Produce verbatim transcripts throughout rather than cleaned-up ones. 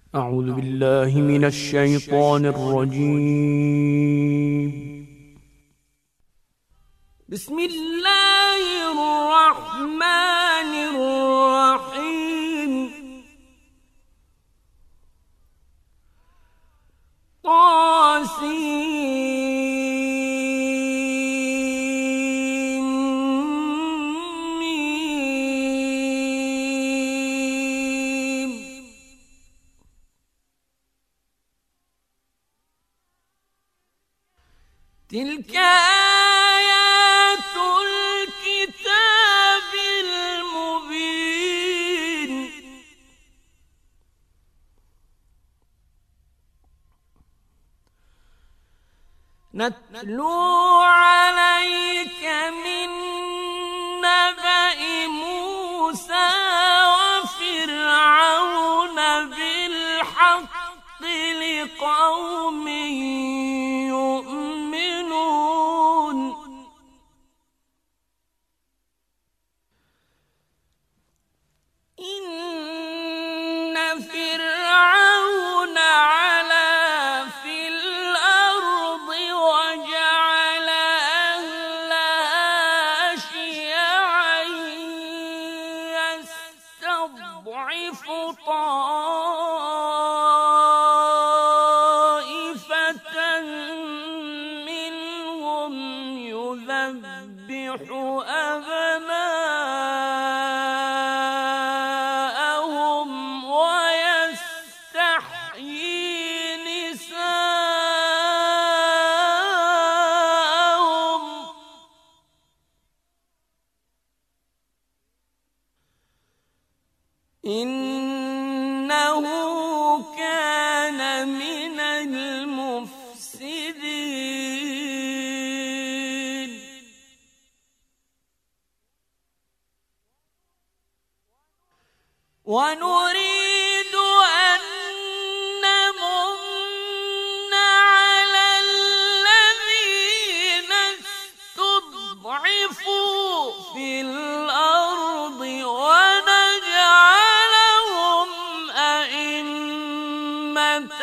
أعوذ بالله من الشيطان الرجيم. بسم الله الرحمن الرحيم. طاسين ميم. تلك آيات الكتاب المبين. نتلو عليك من نبأ موسى وفرعون بالحق لقوم يؤمنون. إن فرعون علا في الأرض وجعل أهلها شيعا يستضعف طائفة منهم يذبح أبناءهم ويستحيي نساءهم. إنه كان من المفسدين. ونريد أن نمن على الذين استضعفوا في الأرض ونجعلهم أئمة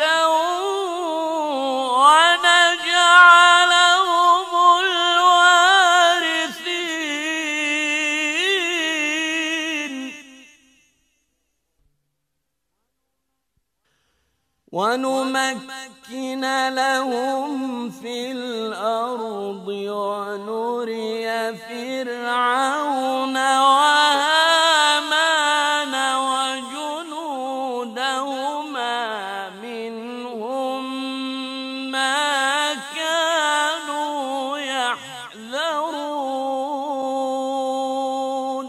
ونجعلهم الوارثين. ونمكن لهم في الأرض ونري فرعون وهامان وجنودهما منهم ما كانوا يحذرون.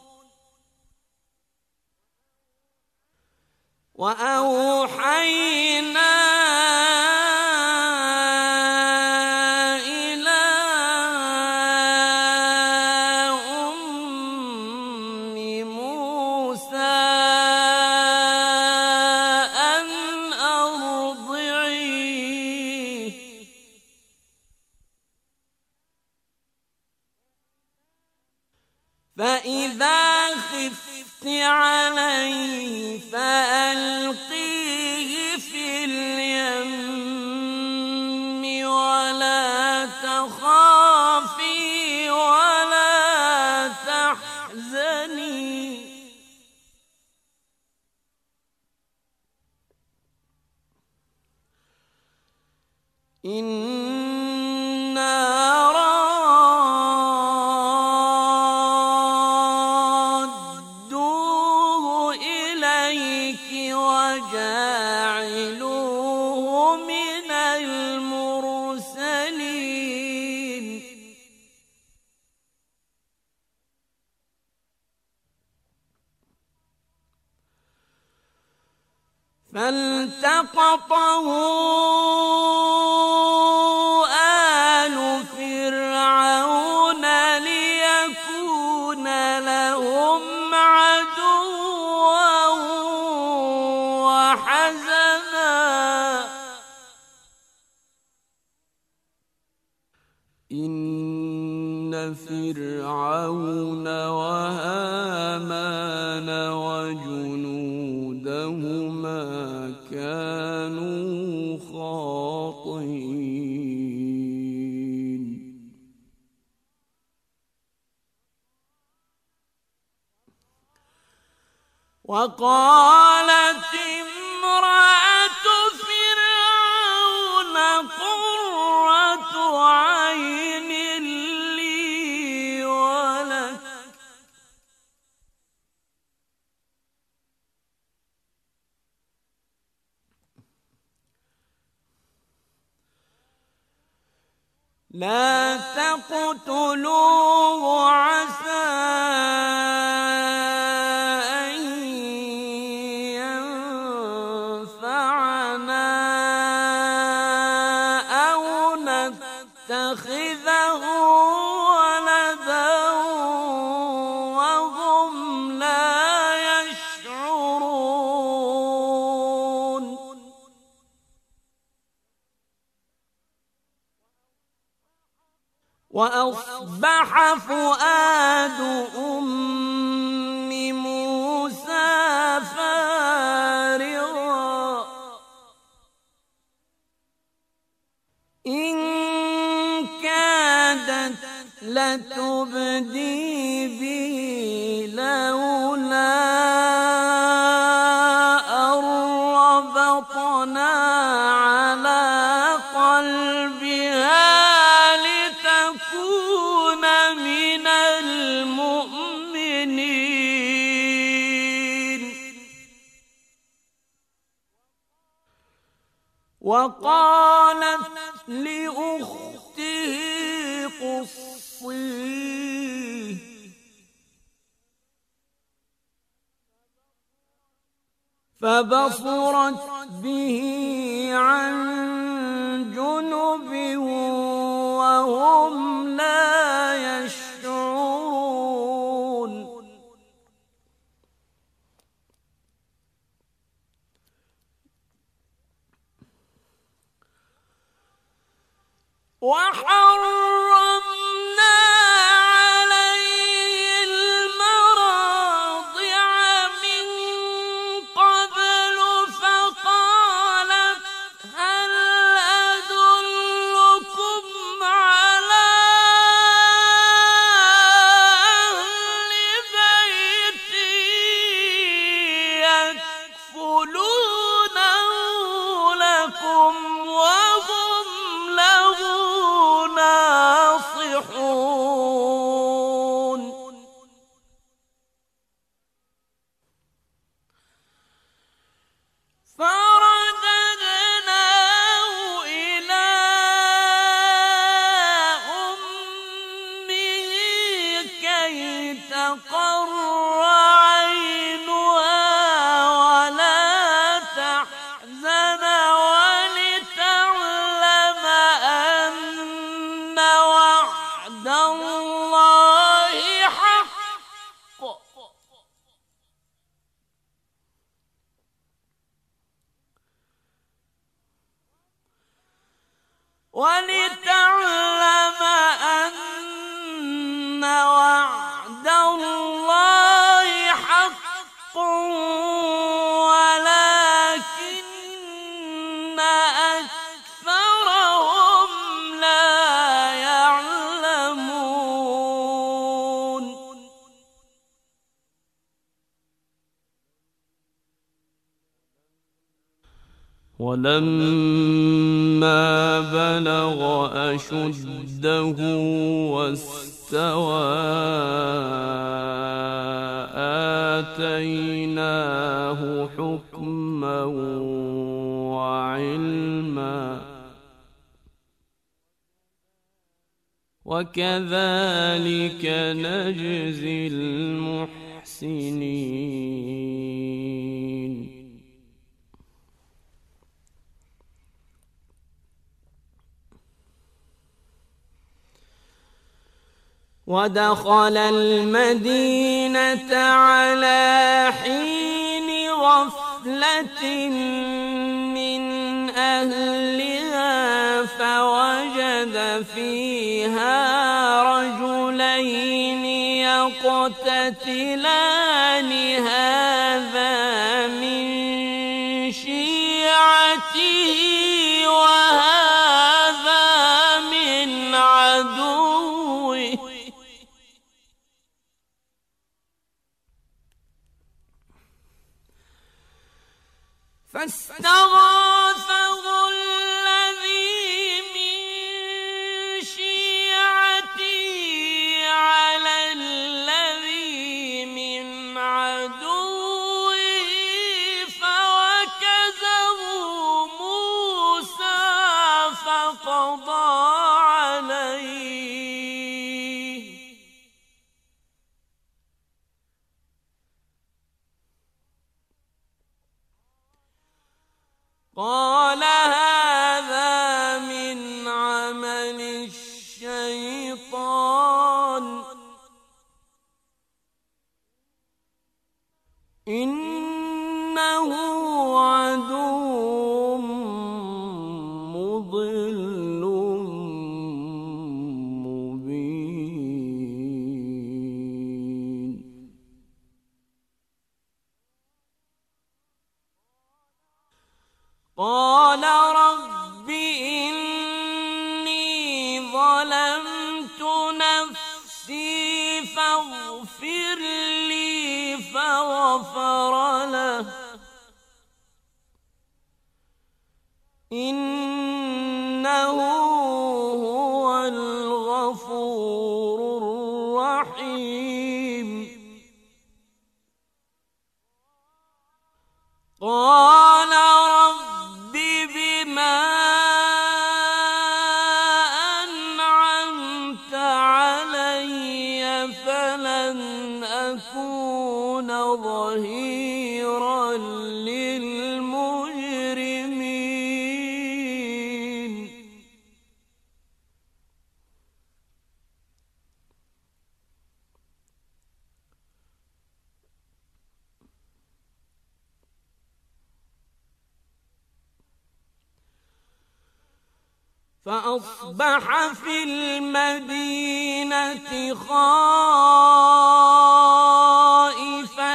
وأوحينا إلى أم موسى أن أرضعيه فإذا خفت عليه فألقيه في اليم ولا تخافي ولا تحزني إنا رادوه إليك وجاعلوه من المرسلين. فالتقطه آل فرعون ليكون لهم عدوا وحزنا. إن فرعون وهامان وجنودهما كانوا خاطئين. وقالت امرأة فرعون قرة عين لي ولك لا تقتلوه عسى أن ينفعنا أو نتخذه ولدا وهم لا يشعرون. وأصبح فؤاد أم موسى فارغا إن كادت لتبدي به لولا أن ربطنا على قلبها لتكون من المؤمنين. وقالت لأخته قصيه فبصرت به عن جنب وهم لا يشعرون. وحرمنا عليه المراضع من قبل فقالت هل أدلكم على أهل بيت يكفلونه لكم وهم له ناصحون. فرددناه إلى أمه كي تقر عينها ولا تحزن ولتعلم أن وعد الله حق ولتعلم أن وعد الله حق ولكن أكثرهم لا يعلمون. ولما بلغ أشده واستوى آتيناه حكما وعلما وكذلك نجزي المحسنين. ودخل المدينة على حين غفلة من أهلها فوجد فيها رجلين يقتتلان هذا من شيعته وهذا من عدوه فاستغاثه الذي من شيعته على الذي من عدوه فوكزه موسى فقضى عليه قال هذا من عمل الشيطان إنه عدو مضل مبين قال رب إني ظلمت نفسي فاغفر لي فغفر له إنه هو الغفور الرحيم قال رب بما أنعمت علي فلن أكون ظهيرا للمجرمين فأصبح في المدينة خائفا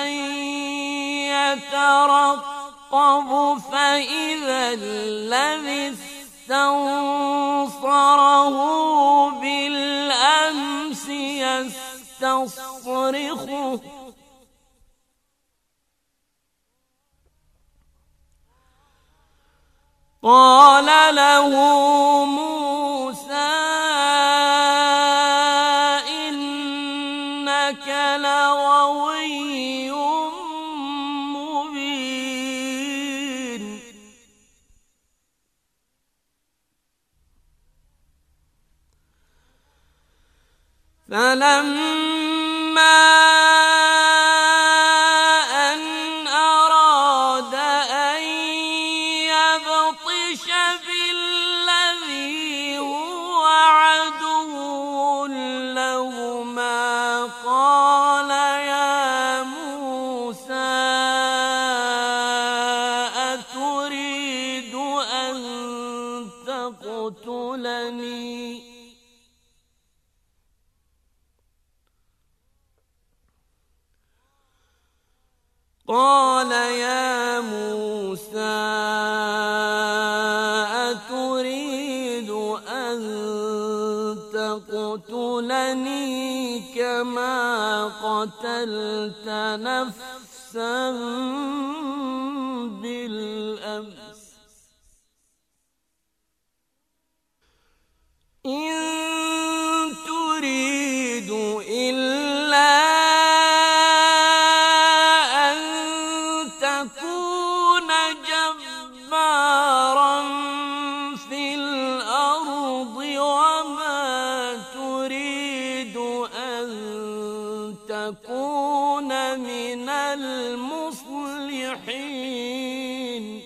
يترقب فإذا الذي استنصره بالأمس يستصرخه قال له موسى إنك لغوي مبين فلما قال يا موسى أتريد أن تقتلني كما قتلت نفسا بالأمس إن تريد إلا تكون من المصلحين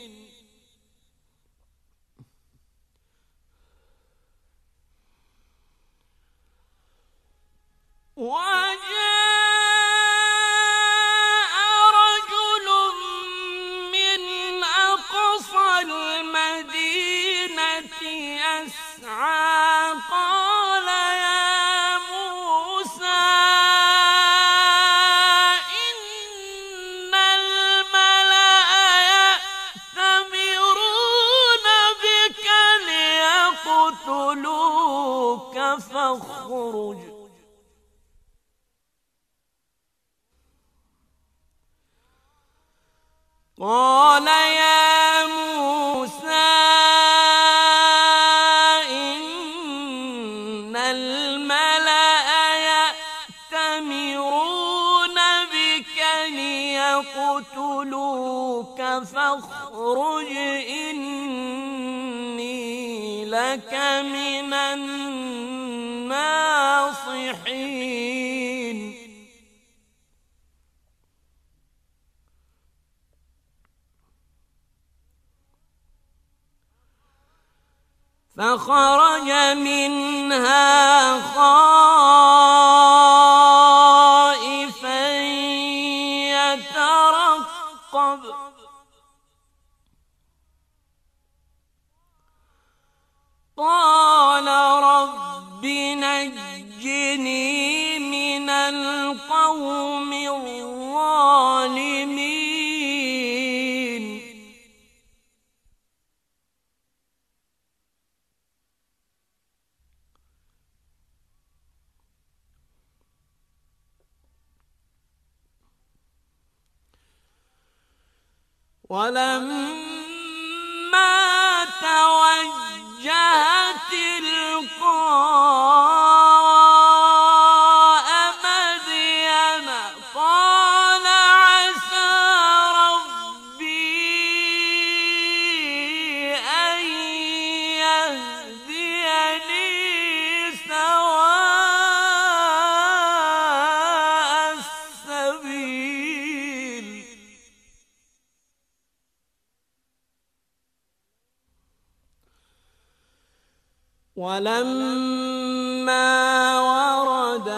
وجاء رجل من أقصى فاخرج قال يا موسى إن الملأ يأتمرون بك ليقتلوك فاخرج إني لك من الناصحين فخرج منها خائفا يترقب قال رب نجني من القوم الظالمين ولما توجه تلقاء مدين قال عسى ربي أن يهديني سواء السبيل ولما ورد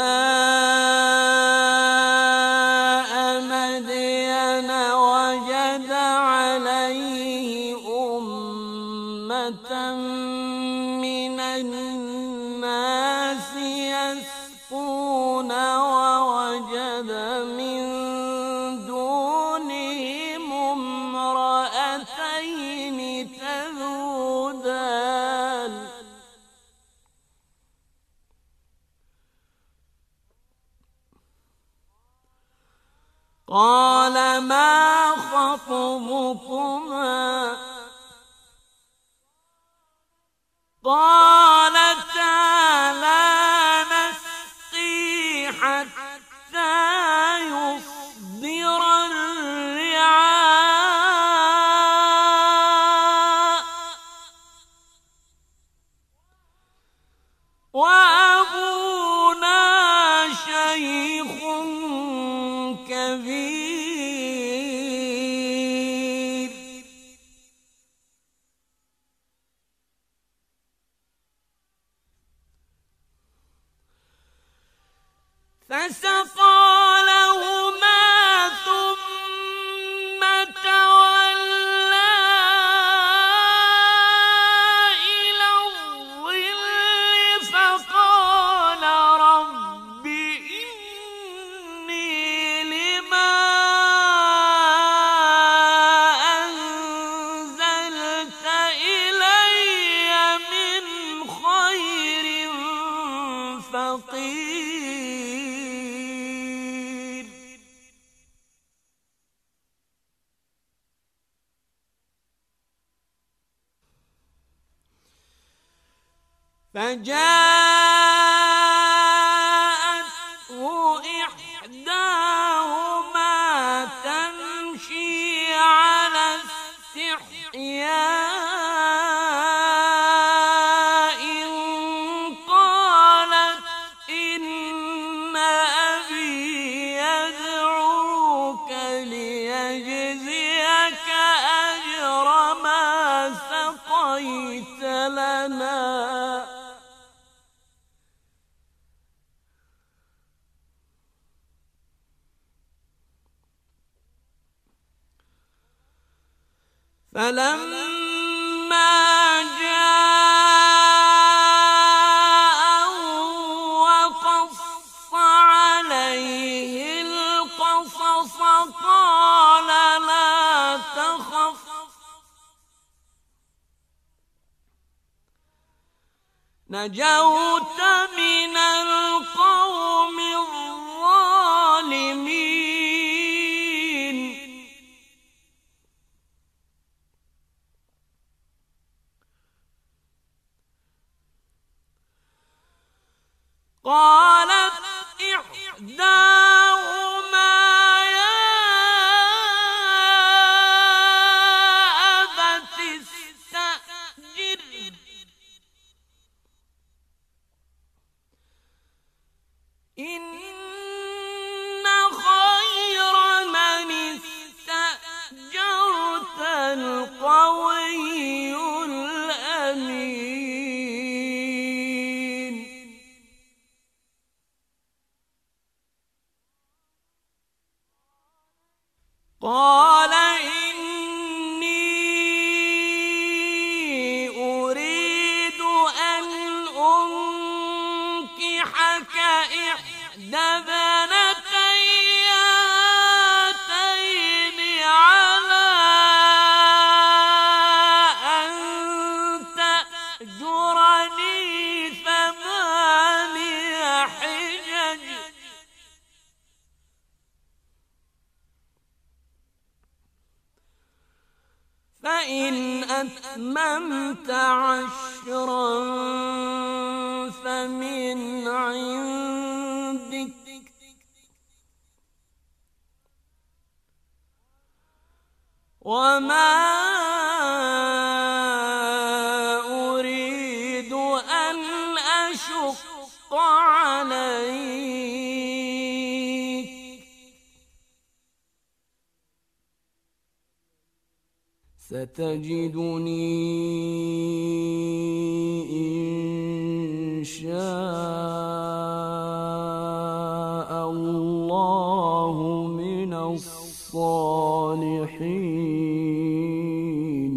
ماء مدين وجد عليه أمة من الناس يسقون ووجد من دونهم امرأتين تذودان قال ما خطبكما قالتا لا نسقي حتى يصدر الرعاء وأبونا شيخ كبير فسقى لهما ثم تولى إلى الظل فقال رب إني لما أنزلت إلي من خير فقير فجاءته إحداهما تمشي على استحياء قالت إن أبي يدعوك ليجزيك أجر ما سقيت لنا فلما جاءه وقص عليه القصص قال لا تخف نجوت من القوم الظالمين قالت إحداهما يا أبت استأجره إن خير من استأجرت القوي الأمين قال إني أريد أن أنكحك إحدى ابنتي هاتين على أن تأجرني ثماني حجج فإن أتممت عشرا فمن عندك وما أريد أن أشق عليك ستجدني إن شاء الله من الصالحين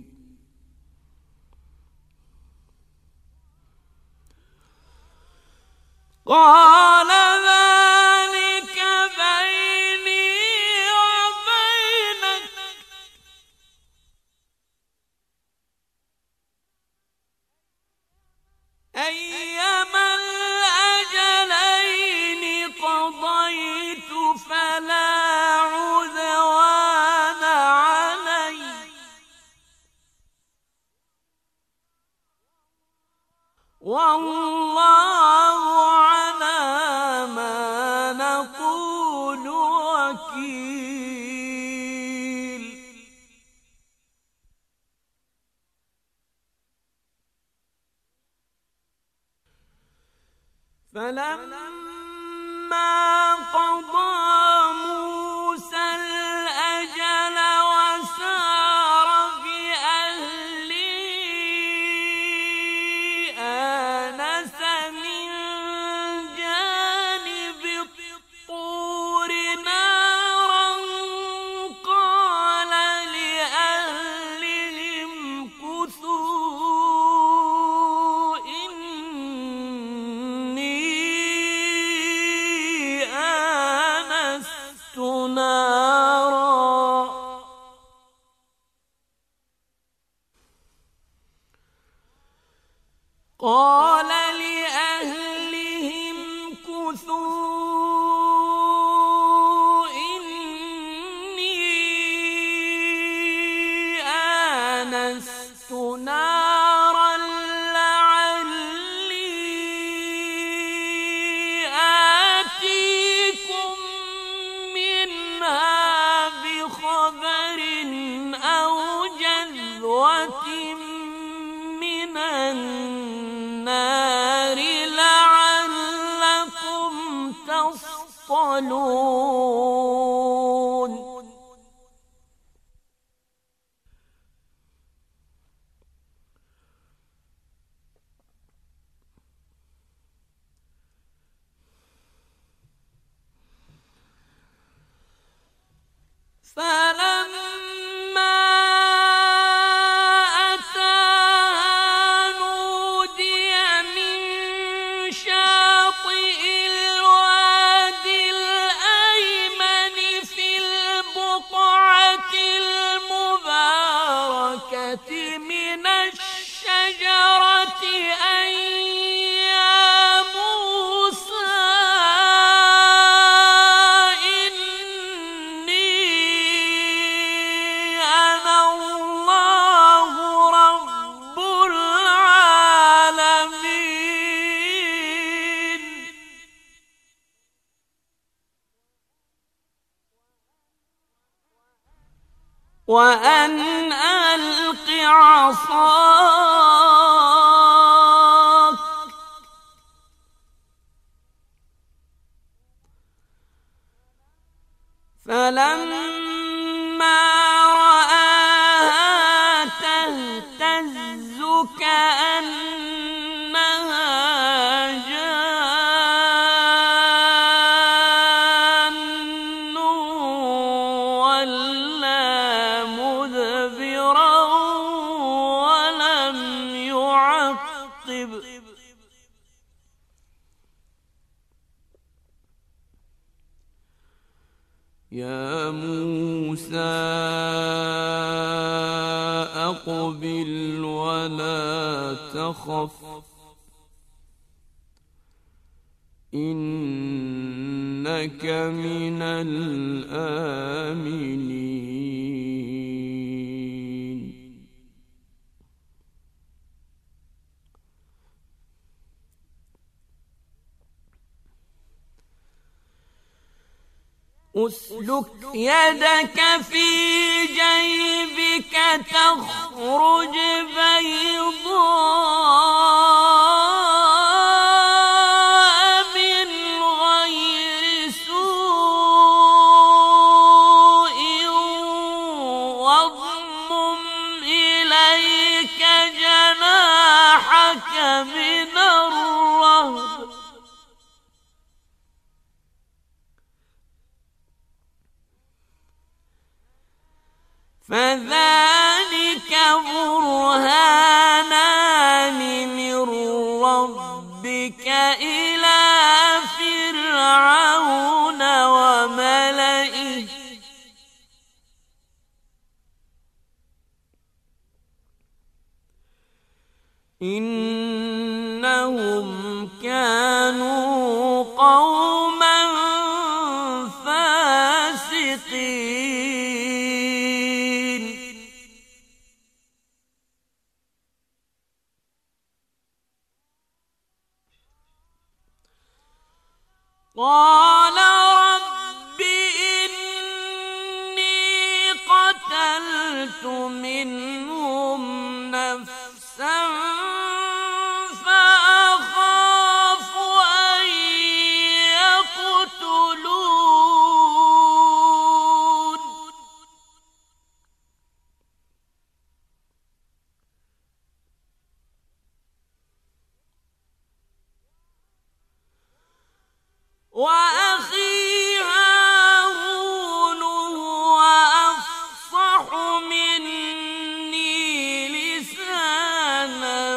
قال ذلك بيني وبينك أيما الأجلين قضيت فلا عدوان علي والله على ما نقول وكيل فلما قضى موسى الأجل وسار بأهله آنس من جانب الطور نارا قال لأهلهم كثوا إني آنست نارا قال لأهلهم كثوا إني آنست نارا لعلي آتيكم منها بخبر أو جذوة من النار لعلكم تصطلون فلما أتاها نودي من شاطئ الوادي الأيمن في البقعة المباركة من الشجرة الشجرة أن يا موسى إني أنا الله رب العالمين وأن ألق عصاك فلما رآها تهتز كأنها جان ولا مدبرا ولم يعقب يا موسى أقبل ولا تخف إنك من الآمنين أسلك يدك في جيبك تخرج بيضاء من غير سوء واضمم إليك جناحك من الرهب فذلك برهانان من ربك إلى فرعون وملئه إنهم كانوا قوما فاسقين قال رب إني قتلت منهم نفسا فأخاف أن يقتلون وأخي هارون هو أفصح مني لسانا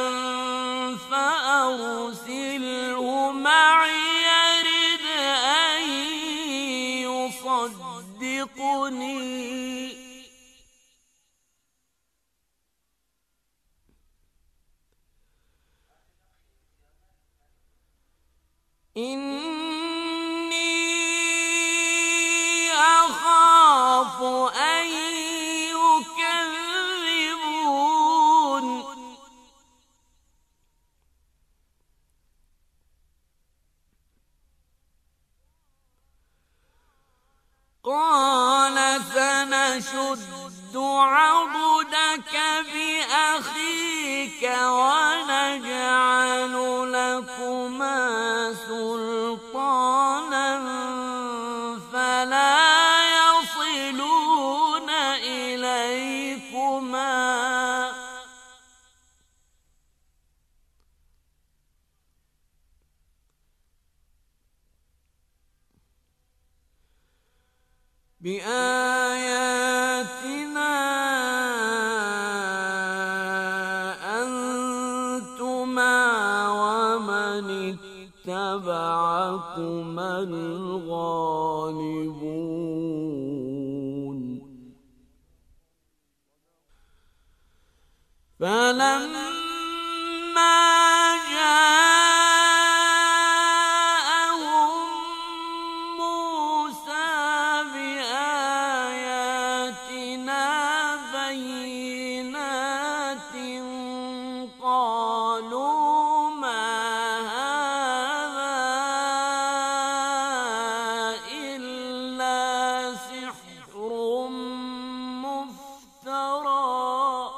فأرسله معي يرد أن يصدقني إني أخاف أن يكذبون قال سنشد عضدك بأخيك ونجعل لكما سلطانا فلا يصلون إليكما بآياتنا أنتما ومن اتبعكما الغالبون فلما قالوا ما هذا إلا سحر مفترى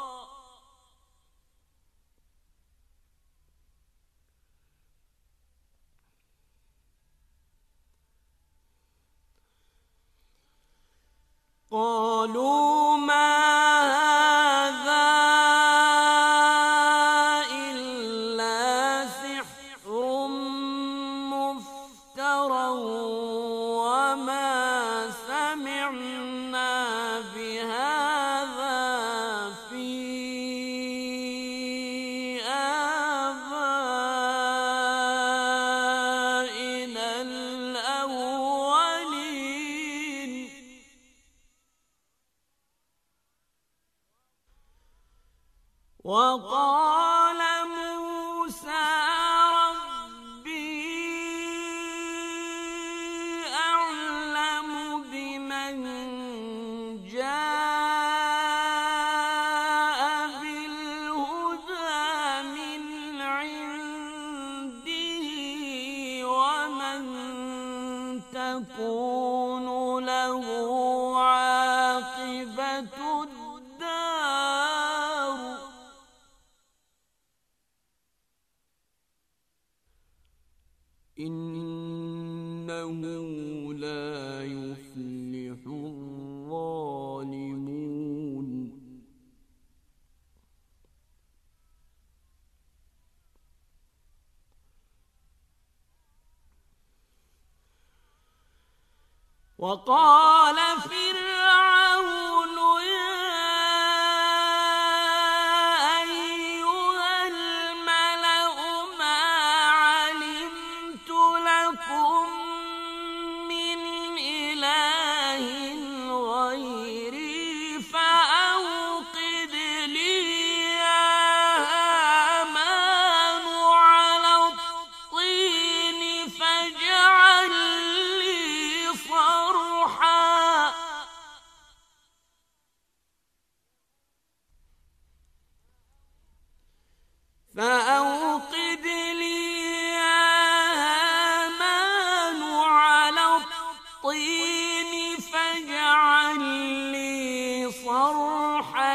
قالوا ما هذا إلا سحر مفترى وما سمعنا بهذا في آبائنا الأولين وقال موسى ربي أعلم بمن جاء بالهدى من عنده ومن تكون له عاقبة الدار إنه لا يفلح الظالمون وقال فرعون يا أيها الملأ ما علمت لكم من إله غيري فأوقد لي يا هامان على الطين فاجعل لي صرحا فأوقد لي يا هامان على الطين فاجعل لي صرحا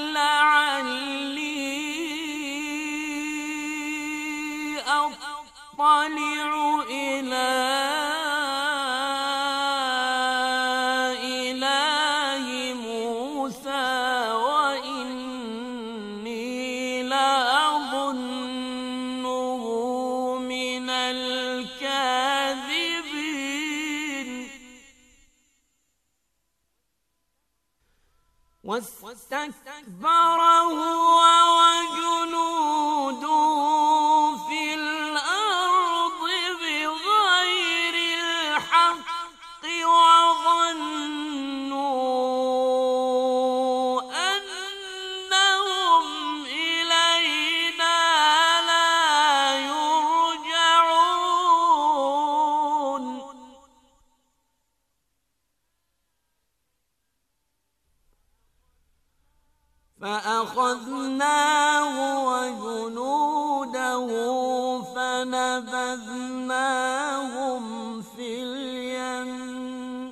لعلي أطلع إلى إله موسى وإني لأظنه من الكاذبين واستكبر هو وجنوده في الأرض بغير الحق وظنوا أنهم إلينا لا يرجعون فأخذناه وجنوده فنبذناهم في اليم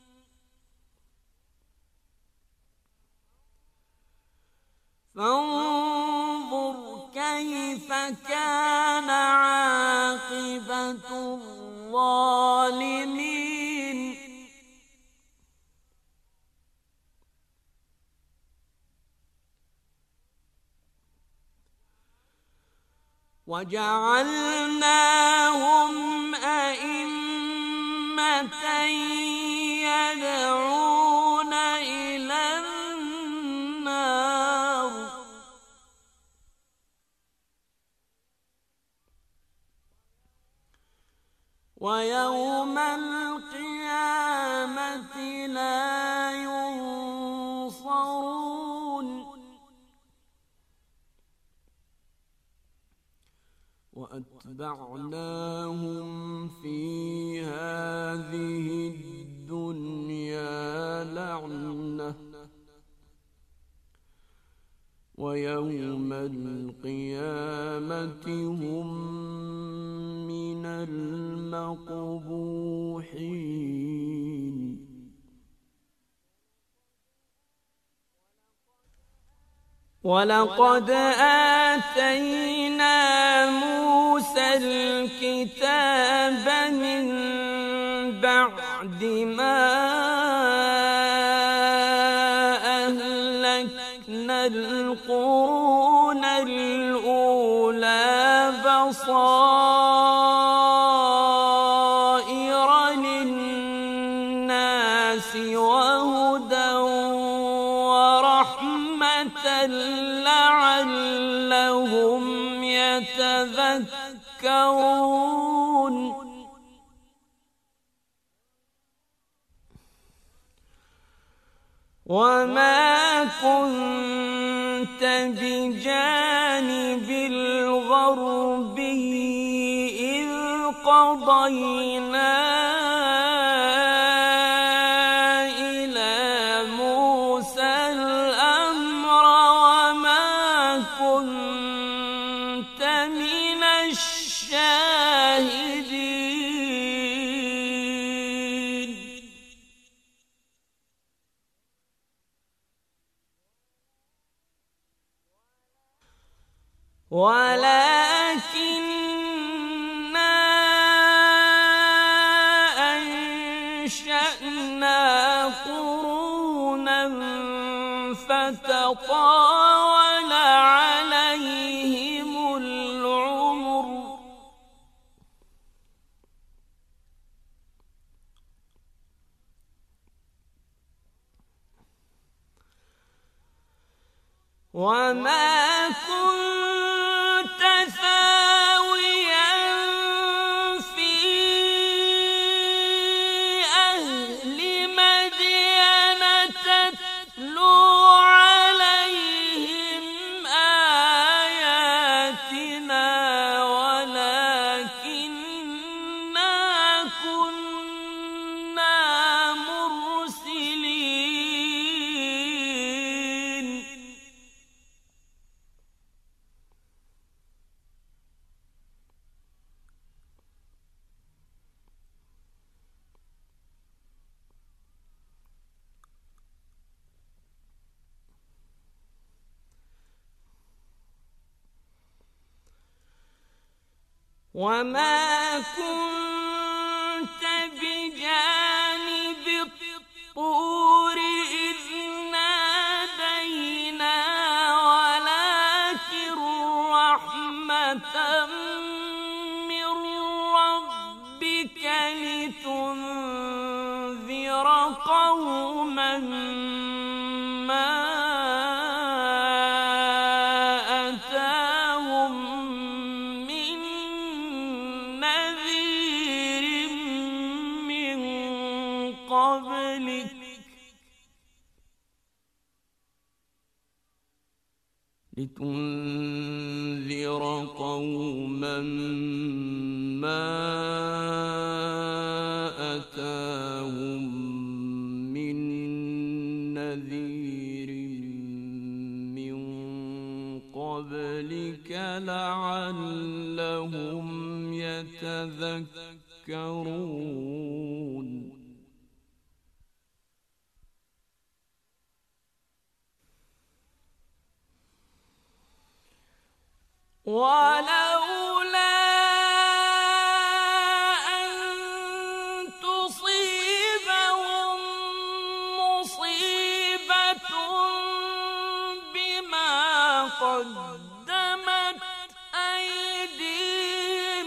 فانظر كيف كان عاقبة الظالمين وجعلناهم أئمة يدعون إلى النار ويوم القيامة لا ينصرون وأتبعناهم في هذه الدنيا لعنة ويوم القيامة هم من المقبوحين. ولقد آتينا موسى الكتاب من بعد ما أهلكنا القرون الأولى بصائر للناس وهدى ورحمة لعلهم يتذكرون. وما كنت بجانب الغربي إذ قضينا إلى موسى الأمر وما كنت من الشاهدين. ولكننا أنشأنا قرونا فتطاول عليهم العمر وما كنت ثاويا في أهل مدين تتلو عليهم آياتنا ولكننا كنا مرسلين. وما كنت بجانب الطور إذ نادينا ولكن رحمة من ربك لتنذر قوما ما أتاهم من نذير من قبلك لتنذر قوما ما أتاهم من نذير من قبلك لعلهم يتذكرون. ولولا أن تصيبهم مصيبة بما قدمت أيديهم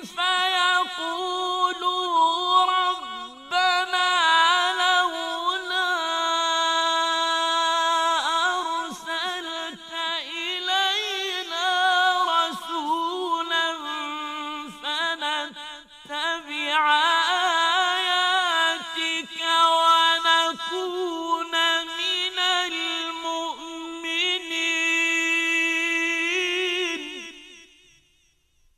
فيقولوا ربنا لولا أرسلت إلينا رسولا فنتبع آياتك ونكون من المؤمنين.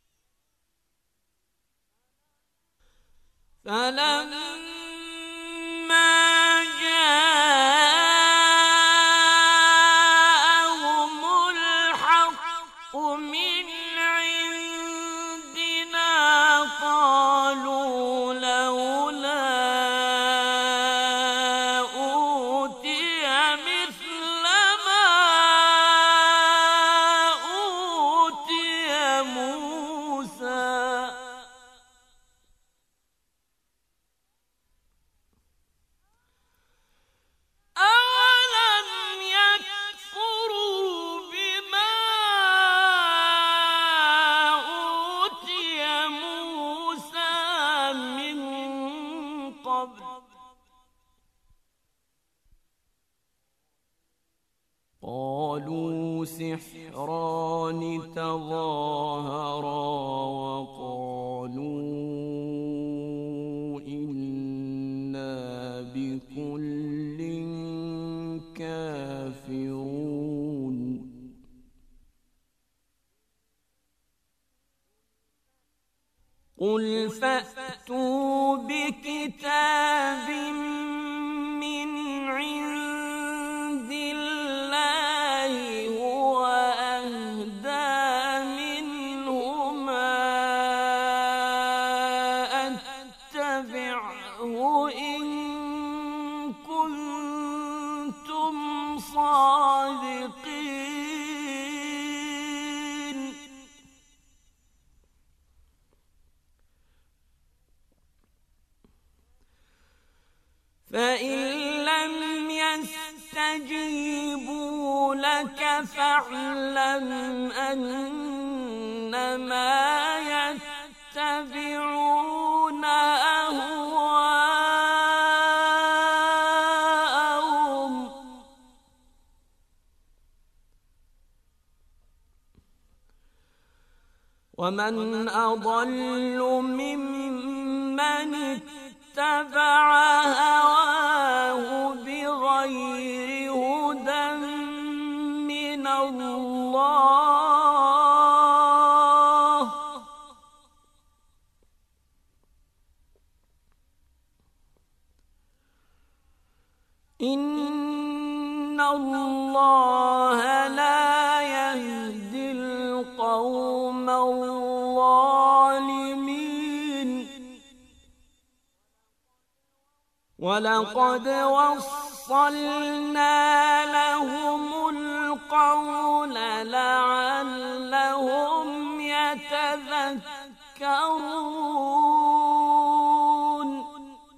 سحران تظاهرا وقالوا إنا بكل كافرون قل فأتوا بكتاب من عند الله هو أهدى منهما أتبعه إن كنتم صادقين فإن لم يستجيبوا لك فاعلم أنما يتبعون أهواءهم ومن أضل ممن اتبع هواه بغير هدى من الله إن الله لا يهدي القوم الظالمين ولقد وصلنا لهم القول لعلهم يتذكرون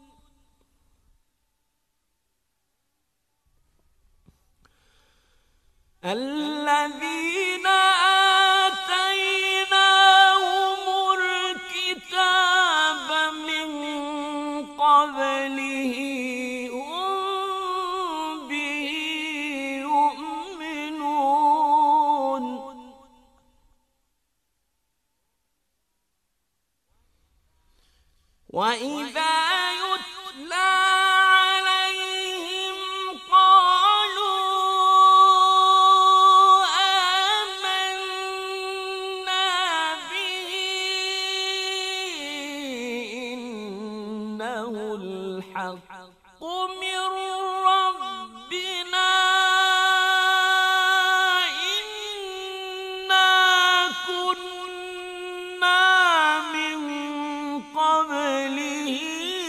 الذين آتيناهم الكتاب من قبله هم به يؤمنون وإذا يتلى عليهم قالوا آمنا به إنه الحق من ربنا إنا كنا من قبله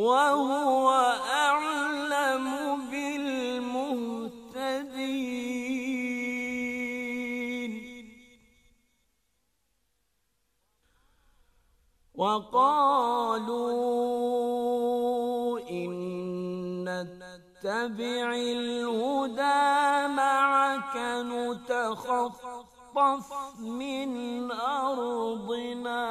وهو أعلم بالمهتدين. وقالوا إن نتبع الهدى معك نتخطف من أرضنا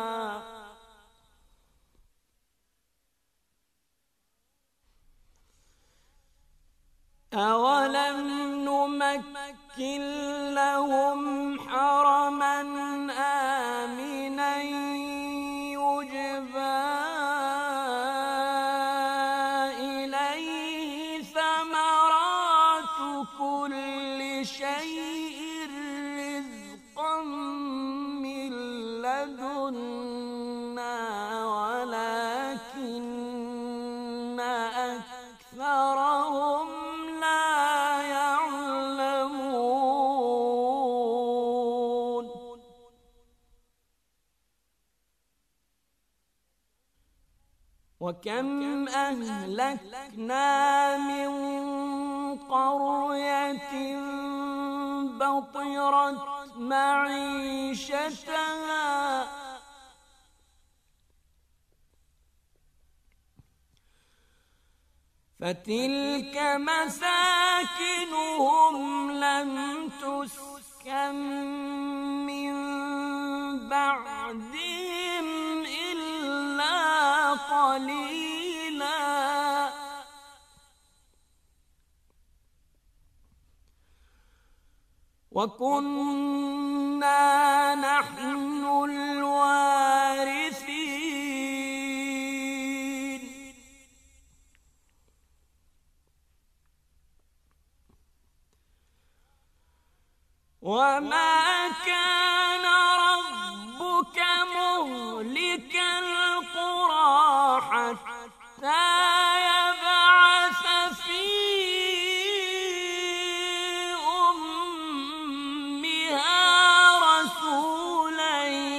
أولم نمكن لهم حرما آمنا يجبى إليه ثمرات كل شيء رزقا من لدنا ولكن أكثرهم وكم أهلكنا من قرية بطرت معيشتها فتلك مساكنهم لم تسكن من بعدهم إلا قليلا وكنا نحن الوارثين. وما كان ربك مهلك القرى حتى يبعث في أمها رسولا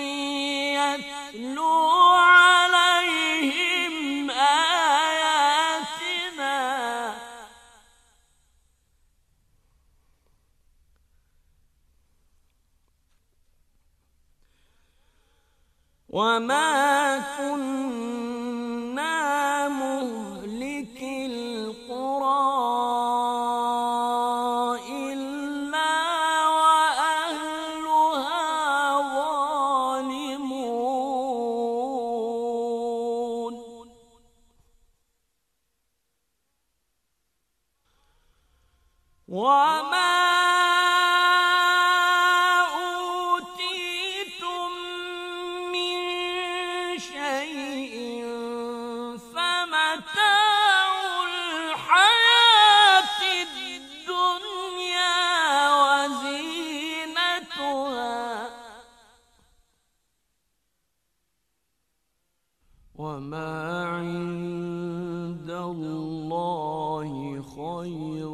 يتلو عليهم آياتنا وما كنا مهلك القرى إلا وأهلها ظالمون. وما وما عند الله خير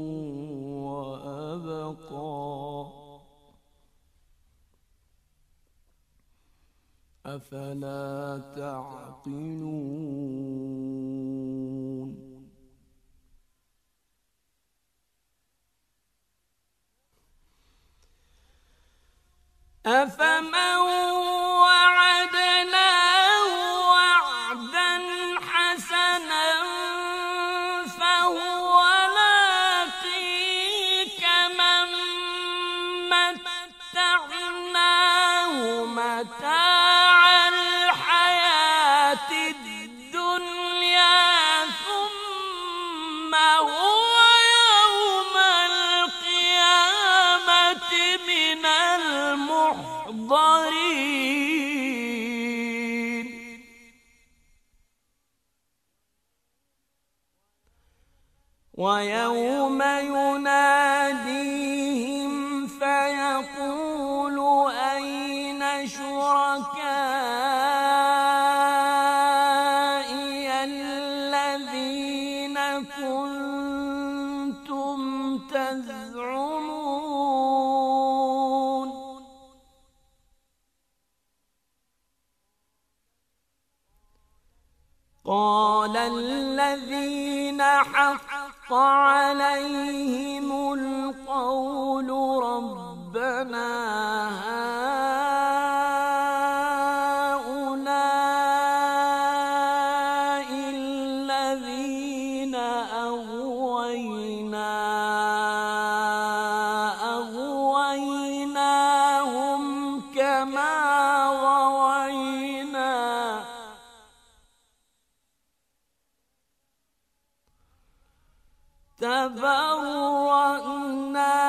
وأبقى أفلا تعقلون. أفمن وعدناه وعدا حسنا فهو لاقيه كمن متعناه متاع الحياة الدنيا ثم هو يوم القيامة من المحضرين. ويوم يناديهم فيقول أين شركائي الذين كنتم تزعمون قال الذين حق عليهم القول ربنا هؤلاء الذين أغوينا أغويناهم كما غوينا تبرأنا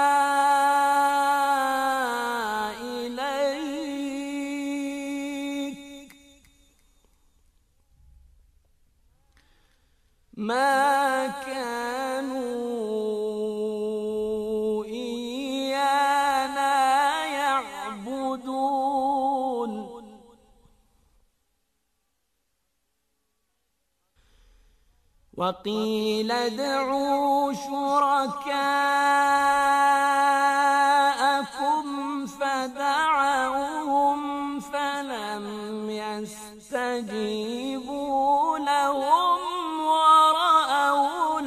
إليك ما كانوا إيانا يعبدون وقيل ادعوا شركاءكم فدعوهم فلم يستجيبوا لهم ورأوا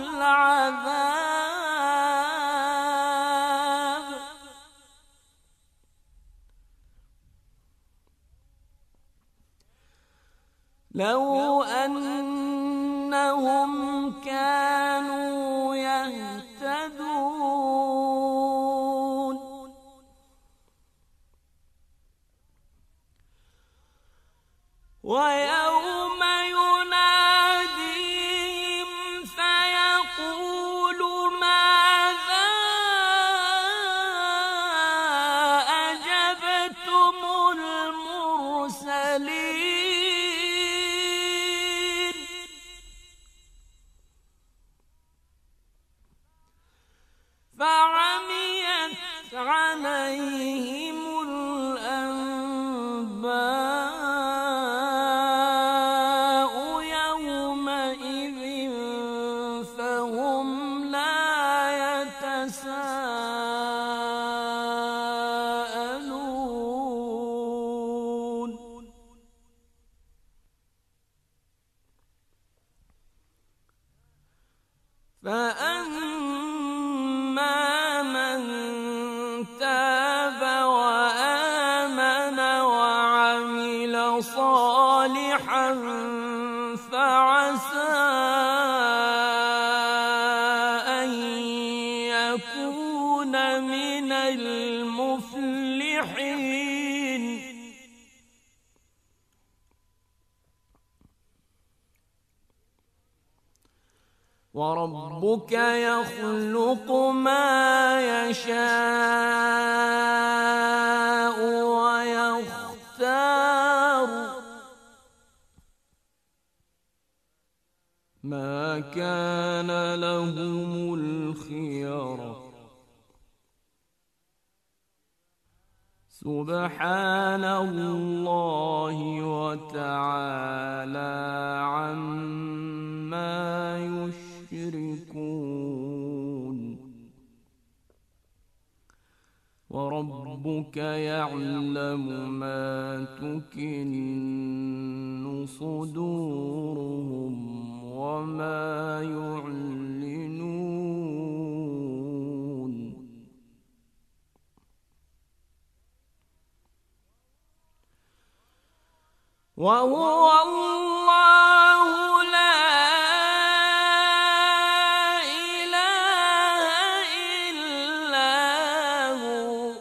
العذاب لو أنهم كانوا يهتدون ويوم يناديهم فيقول ماذا أجبتم المرسلين فعميت عليهم الأنباء يومئذ فهم لا يتساءلون فأما من تاب وآمن وعمل صالحا فعسى أن يكون من المفلحين وربك يخلق ما يشاء ويختار ما كان لهم الخيرة سبحان الله وتعالى عما يشركون وربك يعلم ما تكن صدورهم وما يعلنون وهو الله لا إله إلا هو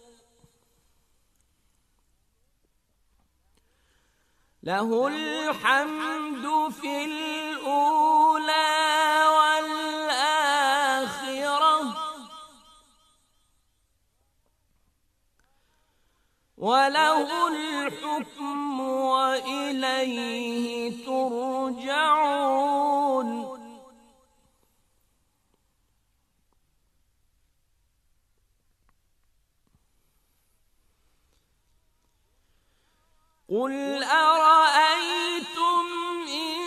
له الحمد في الأولى والآخرة وله الحكم وإليه ترجعون قل أرأيتم إن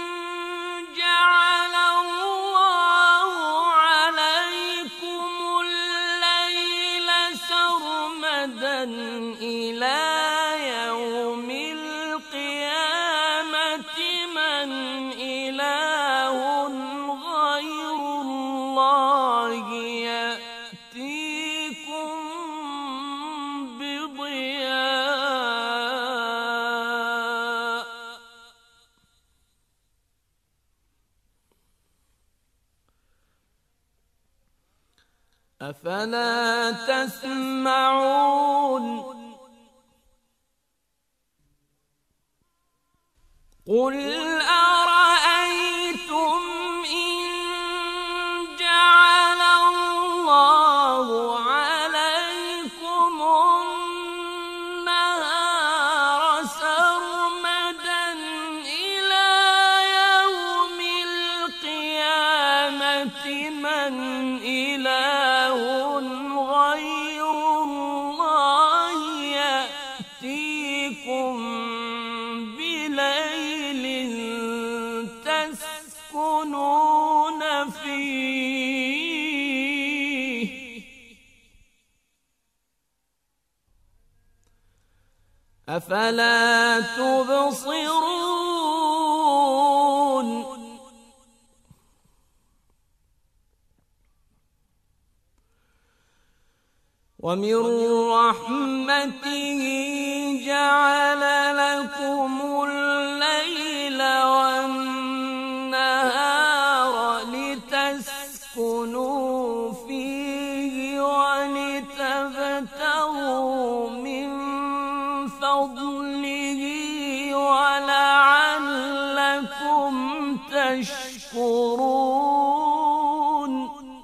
جعل الله عليكم الليل سرمدا إلى يوم القيامة من أفلا تسمعون قل أرأيتم إن جعل الله عليكم النهار سرمدا إلى يوم القيامة من إله غير الله يأتيكم بليل تسكنون فيه أفلا تبصرون ومن رحمته جعل لكم الليل والنهار لتسكنوا فيه ولتبتغوا من فضله ولعلكم تشكرون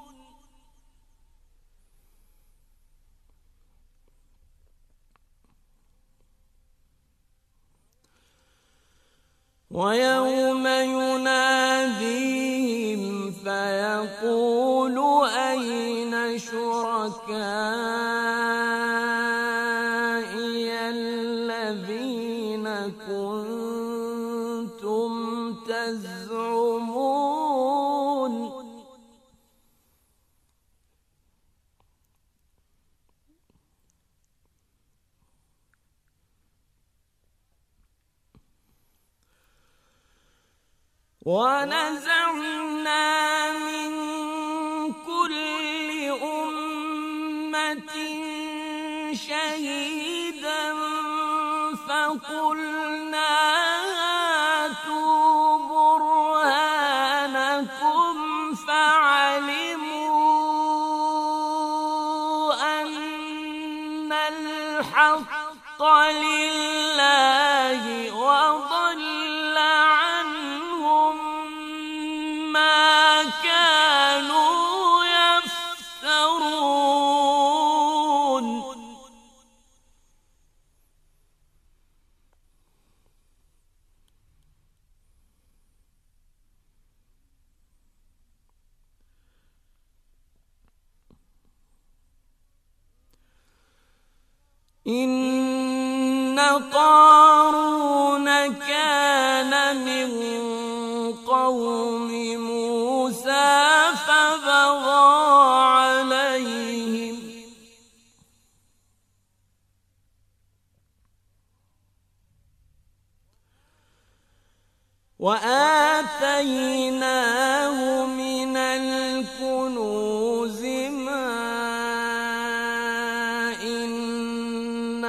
ويوم يناديهم فيقول أين شركائي الذين كنتم تزعمون ونزعنا من كل أمة شهيدا فقلنا هاتوا برهانكم فعلموا أن الحق لله وضل عنهم ما كانوا يفترون إن قارون كان من قوم موسى فبغى عليهم وآتيناه من الكنوز ما إن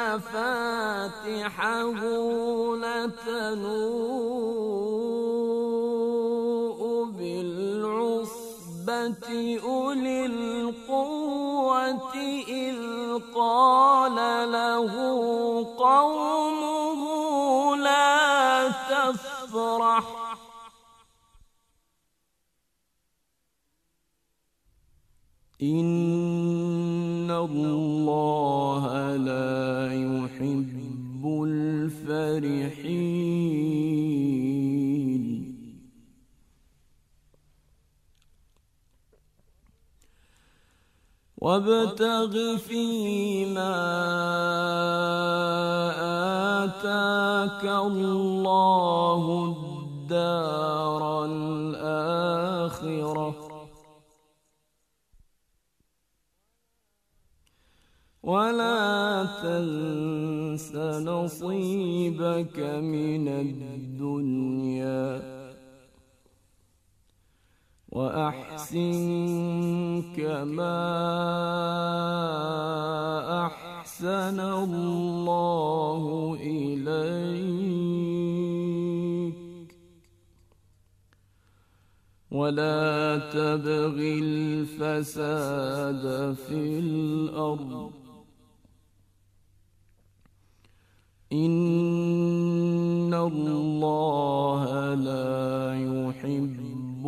مفاتحه لتنوء بالعصبة أولي القوة إذ قال له قومه لا تفرح إن الله لا يحب الفرحين وابتغ فيما آتاك الله الدار الآخرة ولا تنس نصيبك من الدنيا وأحسن كما أحسن الله إليك ولا تبغ الفساد في الأرض إن الله لا يحب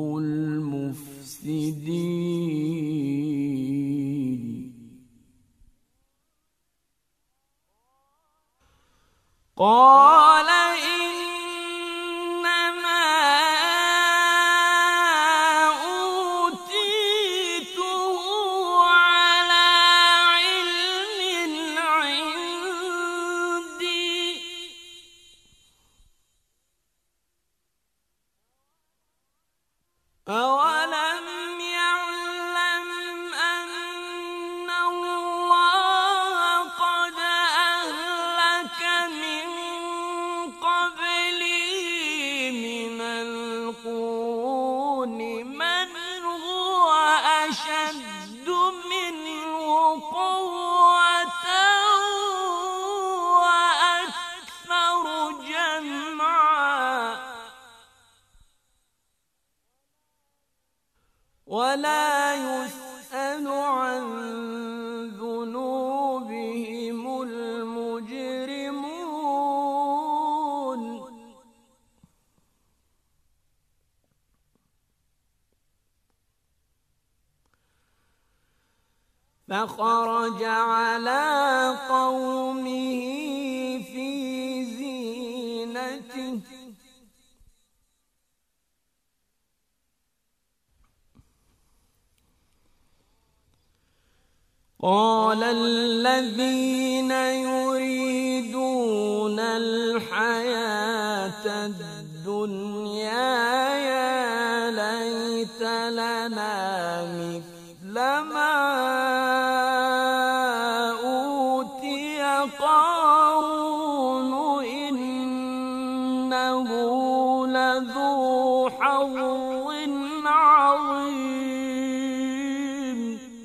المفسدين. قال إنما أوتيته على علم عندي أولم يعلم أن الله قد أهلك من قبله من القرون من هو أشد منه قوة وأكثر جمعا ولا يسأل عن ذنوبهم المجرمون. فخرج على قومه في زينته قال الذين يريدون الحياة الدنيا يا ليت لنا مثل ما أوتي قارون إنه لذو حظ عظيم.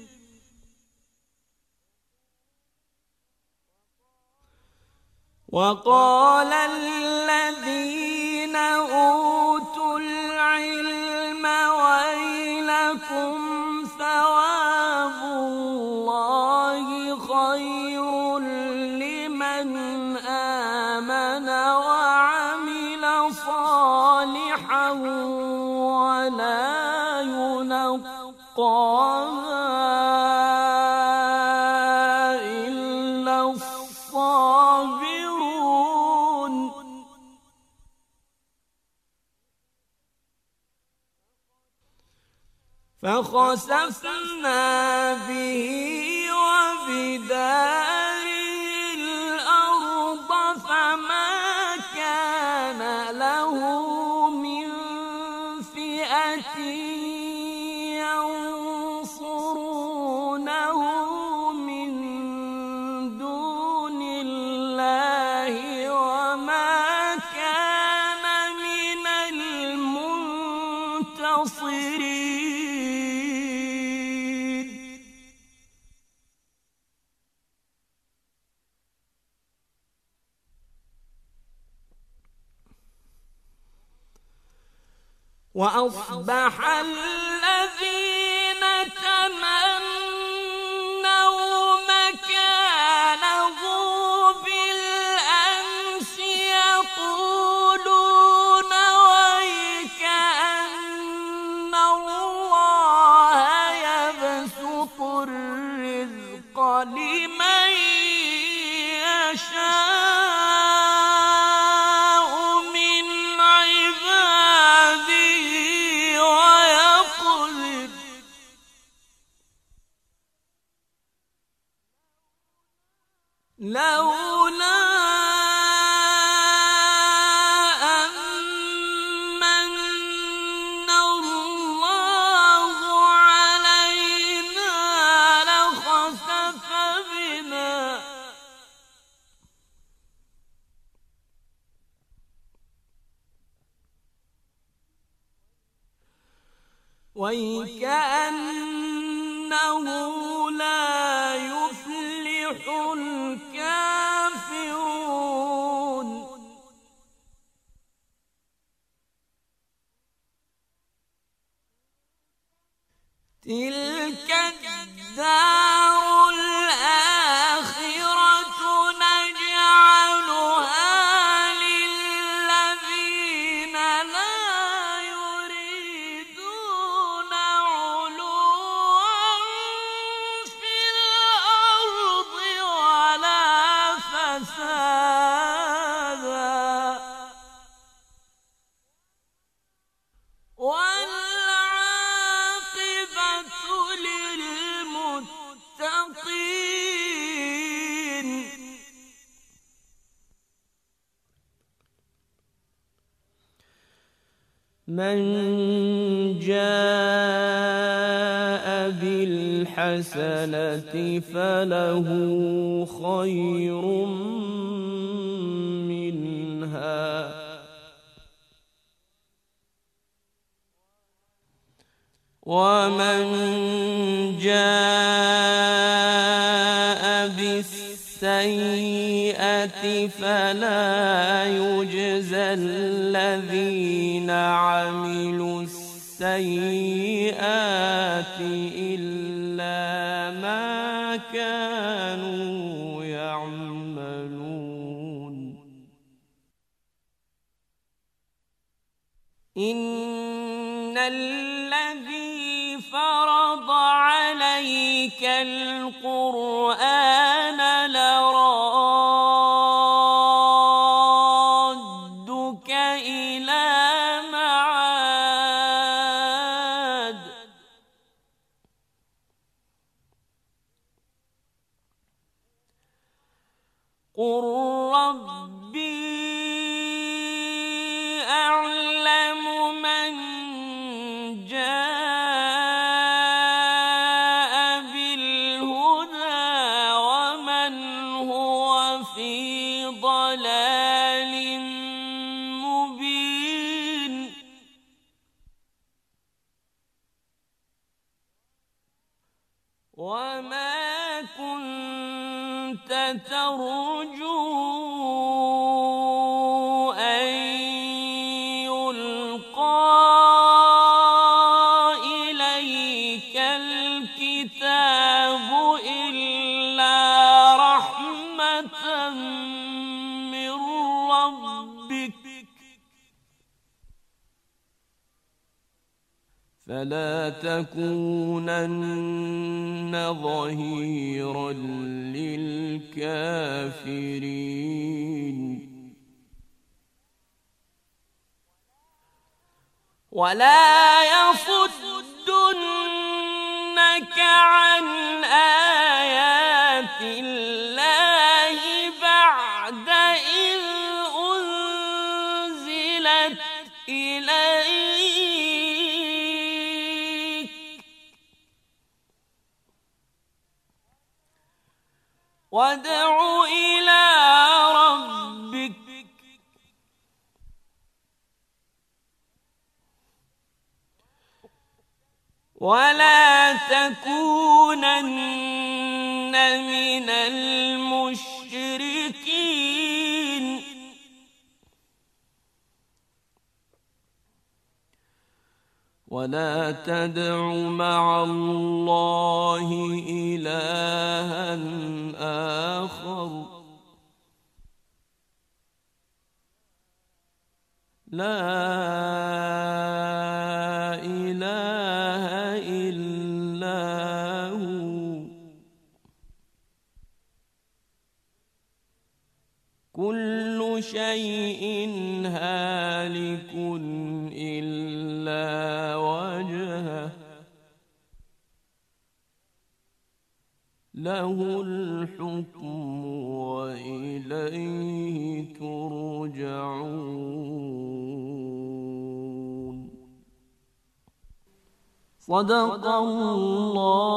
وقال الذين أوتوا العلم ويلكم ثواب الله خير لمن آمن وعمل صالحا ولا يلقاها إلا الصابرون. فخسفنا به وبداره الأرض فما كان له من فئة ينصرونه من دون الله وما كان من المنتصرين. وأصبح الذين تمنوا مكانه بالأمس يقولون ويك أن الله يبسط الرزق لمن يشاء من عباده ويقدر لولا أمن الله علينا لخسف بنا ويكأنه لا يفلح الكافرون. تلك الدار الآخرة نجعلها للذين لا يريدون علوا في الأرض ولا فسادا من جاء بالحسنة فله خير منها ومن جاء بالسيئة فلا يجزى الذين عملوا السيئات إلا ما كانوا يعملون إن الذي فرض عليك القرآن لرادك إلى معاد قل ربي أعلم من جاء بالهدى ومن هو في ضلال مبين وما كنت ترجو أن يلقى إليك الكتاب إلا رحمة من ربك فلا تكونن ظهيرا للكافرين ولا يصدنك عن آيات الله بعد إذ أنزلت إليك وادع إلى ربك ولا تكونن من المشركين ولا تدع مع الله إلها آخر لا إله إلا هو كل شيء هالك إلا وجهه له الحكم وإليه ترجعون صدق الله